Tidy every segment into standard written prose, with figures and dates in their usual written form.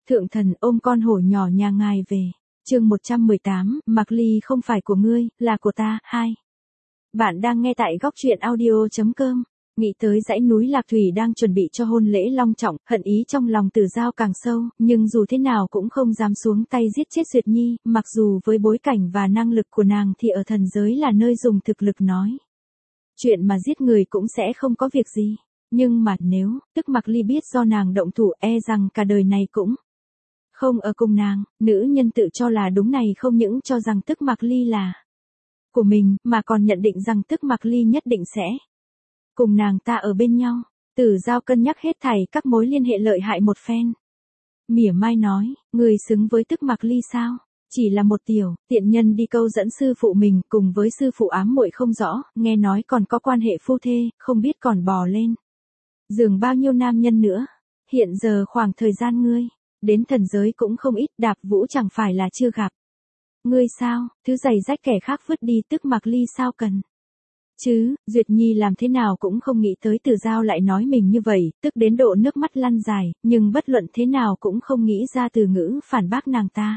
Thượng thần ôm con hổ nhỏ nhà ngài về. Chương 118, Mạc Ly không phải của ngươi, là của ta. 2. Bạn đang nghe tại góc truyện audio.com. Nghĩ tới dãy núi Lạc Thủy đang chuẩn bị cho hôn lễ long trọng, hận ý trong lòng Tử Giao càng sâu, nhưng dù thế nào cũng không dám xuống tay giết chết Duyệt Nhi, mặc dù với bối cảnh và năng lực của nàng thì ở thần giới là nơi dùng thực lực nói. Chuyện mà giết người cũng sẽ không có việc gì. Nhưng mà nếu, tức Mạc Ly biết do nàng động thủ rằng cả đời này cũng không ở cùng nàng, nữ nhân tự cho là đúng này không những cho rằng tức Mạc Ly là của mình, mà còn nhận định rằng tức Mạc Ly nhất định sẽ cùng nàng ta ở bên nhau. Tử Giao cân nhắc hết thảy các mối liên hệ lợi hại một phen. Mỉa mai nói, người xứng với tức Mạc Ly sao? Chỉ là một tiểu tiện nhân đi câu dẫn sư phụ mình, cùng với sư phụ ám muội không rõ, nghe nói còn có quan hệ phu thê, không biết còn bò lên giường bao nhiêu nam nhân nữa. Hiện giờ khoảng thời gian ngươi đến thần giới cũng không ít, Đạp Vũ chẳng phải là chưa gặp ngươi sao? Thứ giày rách kẻ khác vứt đi tức Mạc Ly sao cần chứ? Duyệt Nhi làm thế nào cũng không nghĩ tới Tử Giao lại nói mình như vậy, tức đến độ nước mắt lăn dài, nhưng bất luận thế nào cũng không nghĩ ra từ ngữ phản bác nàng ta.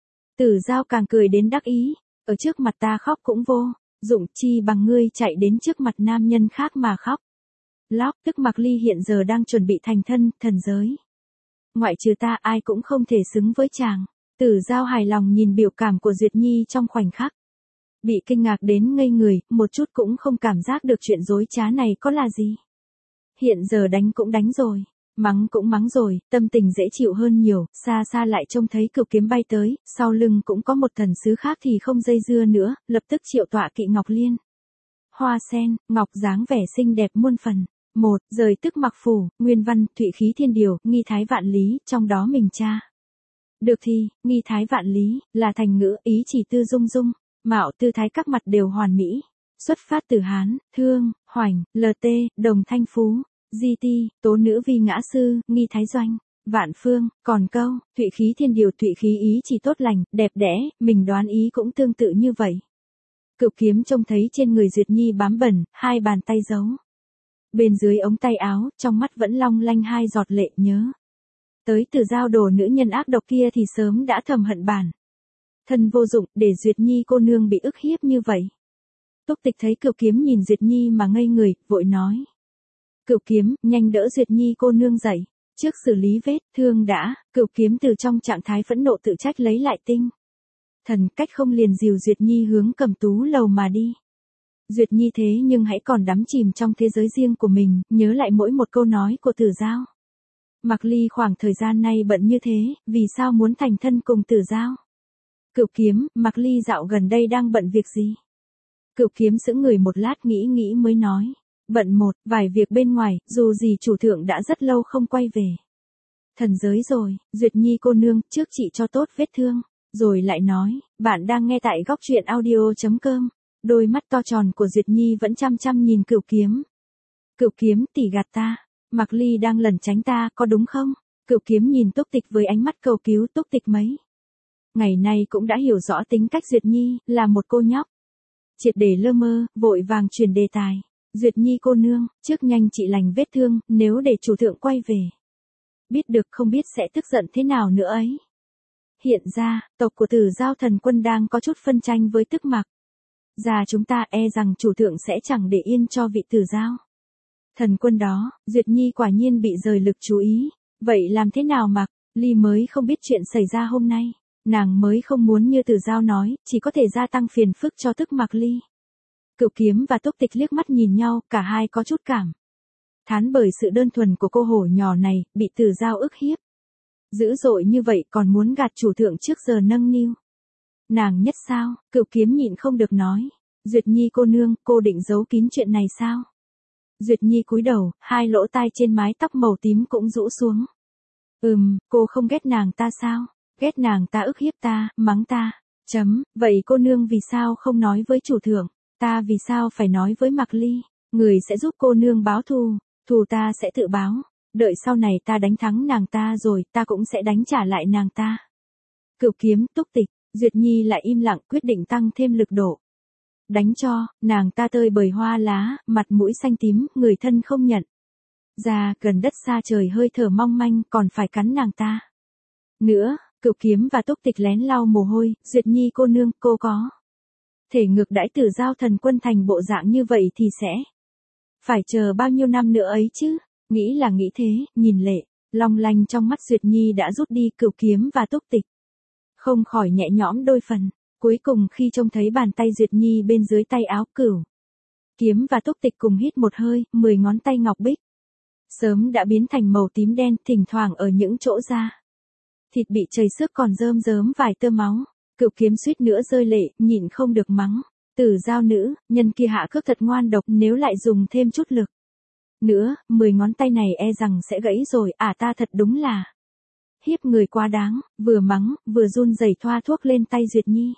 Tử Giao càng cười đến đắc ý, ở trước mặt ta khóc cũng vô dụng, chi bằng ngươi chạy đến trước mặt nam nhân khác mà khóc lóc. Tức Mạc Ly hiện giờ đang chuẩn bị thành thân, thần giới ngoại trừ ta ai cũng không thể xứng với chàng. Tử Giao hài lòng nhìn biểu cảm của Duyệt Nhi trong khoảnh khắc, bị kinh ngạc đến ngây người, một chút cũng không cảm giác được chuyện dối trá này có là gì. Hiện giờ đánh cũng đánh rồi, mắng cũng mắng rồi, tâm tình dễ chịu hơn nhiều. Xa xa lại trông thấy cửu kiếm bay tới, sau lưng cũng có một thần sứ khác thì không dây dưa nữa, lập tức triệu tọa kỵ Ngọc Liên. Hoa sen, ngọc dáng vẻ xinh đẹp muôn phần. Một, rời tức Mặc phủ, nguyên văn, thụy khí thiên điều, nghi thái vạn lý, trong đó mình tra được thì, nghi thái vạn lý, là thành ngữ, ý chỉ tư dung dung, mạo tư thái các mặt đều hoàn mỹ. Xuất phát từ Hán, Thương, Hoành, LT, Đồng Thanh Phú, Di Ti, tố nữ vi ngã sư, nghi thái doanh, vạn phương. Còn câu, thụy khí thiên điều, thụy khí ý chỉ tốt lành, đẹp đẽ, mình đoán ý cũng tương tự như vậy. Cửu kiếm trông thấy trên người Duyệt Nhi bám bẩn, hai bàn tay giấu bên dưới ống tay áo, trong mắt vẫn long lanh hai giọt lệ, nhớ tới Tử Giao đồ nữ nhân ác độc kia thì sớm đã thầm hận bản thân vô dụng, để Duyệt Nhi cô nương bị ức hiếp như vậy. Túc Tịch thấy Cửu kiếm nhìn Duyệt Nhi mà ngây người, vội nói, Cửu kiếm, nhanh đỡ Duyệt Nhi cô nương dậy, trước xử lý vết thương đã. Cửu kiếm từ trong trạng thái phẫn nộ tự trách lấy lại tinh thần, cách không liền dìu Duyệt Nhi hướng Cẩm Tú lầu mà đi. Duyệt Nhi thế nhưng hãy còn đắm chìm trong thế giới riêng của mình, nhớ lại mỗi một câu nói của Tử Giao. Mạc Ly khoảng thời gian nay bận như thế, vì sao muốn thành thân cùng Tử Giao? Cửu kiếm, Mạc Ly dạo gần đây đang bận việc gì? Cửu kiếm sững người một lát nghĩ mới nói, bận một vài việc bên ngoài, dù gì chủ thượng đã rất lâu không quay về thần giới rồi. Duyệt Nhi cô nương, trước trị cho tốt vết thương, rồi lại nói. Bạn đang nghe tại góc truyện audio.com. Đôi mắt to tròn của Duyệt Nhi vẫn chăm chăm nhìn Cửu kiếm. Cửu kiếm, tỷ gạt ta. Mạc Ly đang lẩn tránh ta, có đúng không? Cửu kiếm nhìn Túc Tịch với ánh mắt cầu cứu. Túc Tịch mấy ngày nay cũng đã hiểu rõ tính cách Duyệt Nhi, là một cô nhóc triệt để lơ mơ, vội vàng chuyển đề tài. Duyệt Nhi cô nương, trước nhanh trị lành vết thương, nếu để chủ thượng quay về biết được không biết sẽ tức giận thế nào nữa ấy. Hiện ra, tộc của Tử Giao thần quân đang có chút phân tranh với tức Mạc gia chúng ta, rằng chủ thượng sẽ chẳng để yên cho vị Tử Giao thần quân đó. Duyệt Nhi quả nhiên bị rời lực chú ý. Vậy làm thế nào Mạc Ly mới không biết chuyện xảy ra hôm nay? Nàng mới không muốn như Tử Giao nói, chỉ có thể gia tăng phiền phức cho tức Mạc Ly. Cửu kiếm và Túc Tịch liếc mắt nhìn nhau, cả hai có chút cảm thán bởi sự đơn thuần của cô hổ nhỏ này, bị Tử Giao ức hiếp dữ dội như vậy còn muốn gạt chủ thượng trước giờ nâng niu nàng nhất sao? Cửu kiếm nhịn không được nói, Duyệt Nhi cô nương, cô định giấu kín chuyện này sao? Duyệt Nhi cúi đầu, hai lỗ tai trên mái tóc màu tím cũng rũ xuống. Cô không ghét nàng ta sao? Ghét nàng ta ức hiếp ta, mắng ta. Vậy cô nương vì sao không nói với chủ thượng? Ta vì sao phải nói với Mạc Ly? Người sẽ giúp cô nương báo thù, thù ta sẽ tự báo. Đợi sau này ta đánh thắng nàng ta rồi, ta cũng sẽ đánh trả lại nàng ta. Cửu kiếm, Túc Tịch, Duyệt Nhi lại im lặng, quyết định tăng thêm lực độ. Đánh cho nàng ta tơi bời hoa lá, mặt mũi xanh tím, người thân không nhận ra, gần đất xa trời hơi thở mong manh, còn phải cắn nàng ta. Nữa, Cửu Kiếm và Túc Tịch lén lau mồ hôi, Duyệt Nhi cô nương, cô có thể ngược đãi Tử Giao thần quân thành bộ dạng như vậy thì sẽ phải chờ bao nhiêu năm nữa ấy chứ? Nghĩ là nghĩ thế, nhìn lệ, long lanh trong mắt Duyệt Nhi đã rút đi Cửu Kiếm và Túc Tịch. Không khỏi nhẹ nhõm đôi phần, cuối cùng khi trông thấy bàn tay Duyệt Nhi bên dưới tay áo Cửu Kiếm và Túc Tịch cùng hít một hơi, 10 ngón tay ngọc bích sớm đã biến thành màu tím đen, thỉnh thoảng ở những chỗ da thịt bị chảy xước còn rơm rớm vài tơ máu. Cửu Kiếm suýt nữa rơi lệ, nhịn không được mắng. Tử Giao nữ, nhân kia hạ cước thật ngoan độc, nếu lại dùng thêm chút lực nữa, 10 ngón tay này e rằng sẽ gãy rồi, ta thật đúng là hiếp người quá đáng, vừa mắng, vừa run rẩy thoa thuốc lên tay Duyệt Nhi.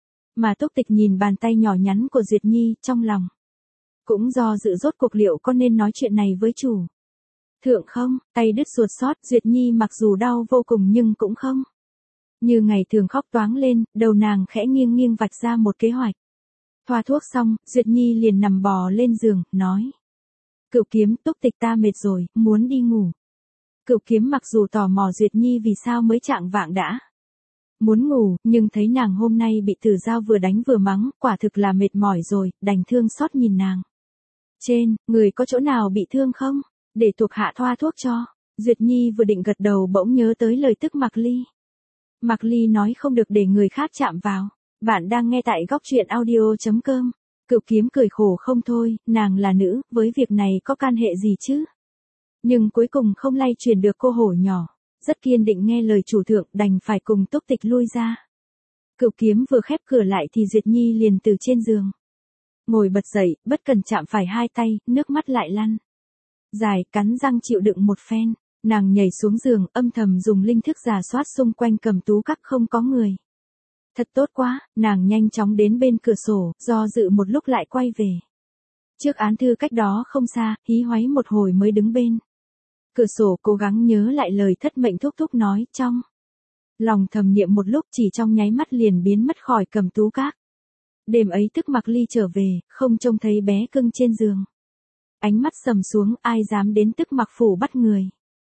Mà Túc Tịch nhìn bàn tay nhỏ nhắn của Duyệt Nhi, trong lòng cũng do dự rốt cuộc liệu có nên nói chuyện này với chủ thượng không. Tay đứt ruột xót, Duyệt Nhi mặc dù đau vô cùng nhưng cũng không như ngày thường khóc toáng lên, đầu nàng khẽ nghiêng nghiêng vạch ra một kế hoạch. Thoa thuốc xong, Duyệt Nhi liền nằm bò lên giường, nói: Cửu Kiếm, Túc Tịch ta mệt rồi, muốn đi ngủ. Cửu Kiếm mặc dù tò mò Duyệt Nhi vì sao mới chạng vạng đã muốn ngủ, nhưng thấy nàng hôm nay bị Tử Giao vừa đánh vừa mắng, quả thực là mệt mỏi rồi, đành thương xót nhìn nàng. Trên, người có chỗ nào bị thương không? Để thuộc hạ thoa thuốc cho. Duyệt Nhi vừa định gật đầu bỗng nhớ tới lời Tức Mặc Ly. Mặc Ly nói không được để người khác chạm vào. Bạn đang nghe tại góc truyện audio.com. Cửu Kiếm cười khổ không thôi, nàng là nữ, với việc này có can hệ gì chứ? Nhưng cuối cùng không lay chuyển được cô hổ nhỏ. Rất kiên định nghe lời chủ thượng, đành phải cùng Túc Tịch lui ra. Cửu Kiếm vừa khép cửa lại thì Duyệt Nhi liền từ trên giường ngồi bật dậy, bất cần chạm phải hai tay, nước mắt lại lăn dài, cắn răng chịu đựng một phen. Nàng nhảy xuống giường, âm thầm dùng linh thức rà soát xung quanh Cầm Tú Các không có người. Thật tốt quá, nàng nhanh chóng đến bên cửa sổ, do dự một lúc lại quay về trước án thư cách đó không xa, hí hoáy một hồi mới đứng bên cửa sổ cố gắng nhớ lại lời Thất Mệnh thúc thúc nói, trong lòng thầm niệm một lúc, chỉ trong nháy mắt liền biến mất khỏi Cầm Tú Các. Đêm ấy Tức Mặc Ly trở về, không trông thấy bé cưng trên giường. Ánh mắt sầm xuống, ai dám đến Tức Mặc phủ bắt người.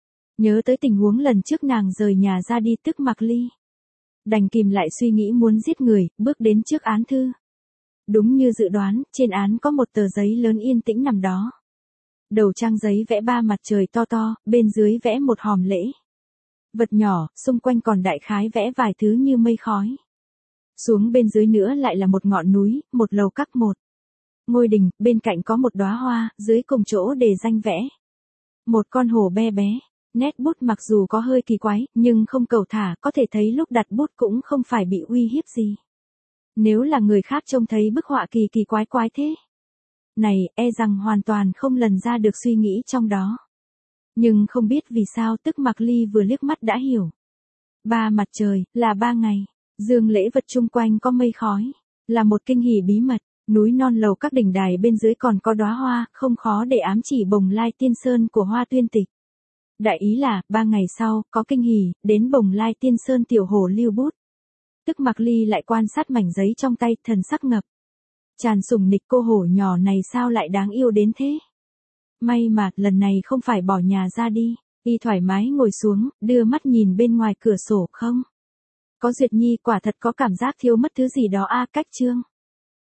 Nhớ tới tình huống lần trước nàng rời nhà ra đi, Tức Mặc Ly đành kìm lại suy nghĩ muốn giết người, bước đến trước án thư. Đúng như dự đoán, trên án có một tờ giấy lớn yên tĩnh nằm đó. Đầu trang giấy vẽ 3 mặt trời to to, bên dưới vẽ một hòm lễ vật nhỏ, xung quanh còn đại khái vẽ vài thứ như mây khói. Xuống bên dưới nữa lại là một ngọn núi, một lầu các, một ngôi đình, bên cạnh có một đóa hoa, dưới cùng chỗ để danh vẽ một con hổ be bé. Nét bút mặc dù có hơi kỳ quái, nhưng không cầu thả, có thể thấy lúc đặt bút cũng không phải bị uy hiếp gì. Nếu là người khác trông thấy bức họa kỳ kỳ quái quái thế này, e rằng hoàn toàn không lần ra được suy nghĩ trong đó. Nhưng không biết vì sao Tức Mặc Ly vừa liếc mắt đã hiểu. 3 mặt trời, là 3 ngày. Dương lễ vật chung quanh có mây khói, là một kinh hỉ bí mật. Núi non lầu các đỉnh đài bên dưới còn có đóa hoa, không khó để ám chỉ Bồng Lai Tiên Sơn của Hoa Tuyên Tịch. Đại ý là, 3 ngày sau, có kinh hỉ, đến Bồng Lai Tiên Sơn tiểu hổ lưu bút. Tức Mặc Ly lại quan sát mảnh giấy trong tay, thần sắc ngập tràn sủng nịch, cô hổ nhỏ này sao lại đáng yêu đến thế. May mà, lần này không phải bỏ nhà ra đi. Y thoải mái ngồi xuống, đưa mắt nhìn bên ngoài cửa sổ, không có Duyệt Nhi, quả thật có cảm giác thiếu mất thứ gì đó. Cách chương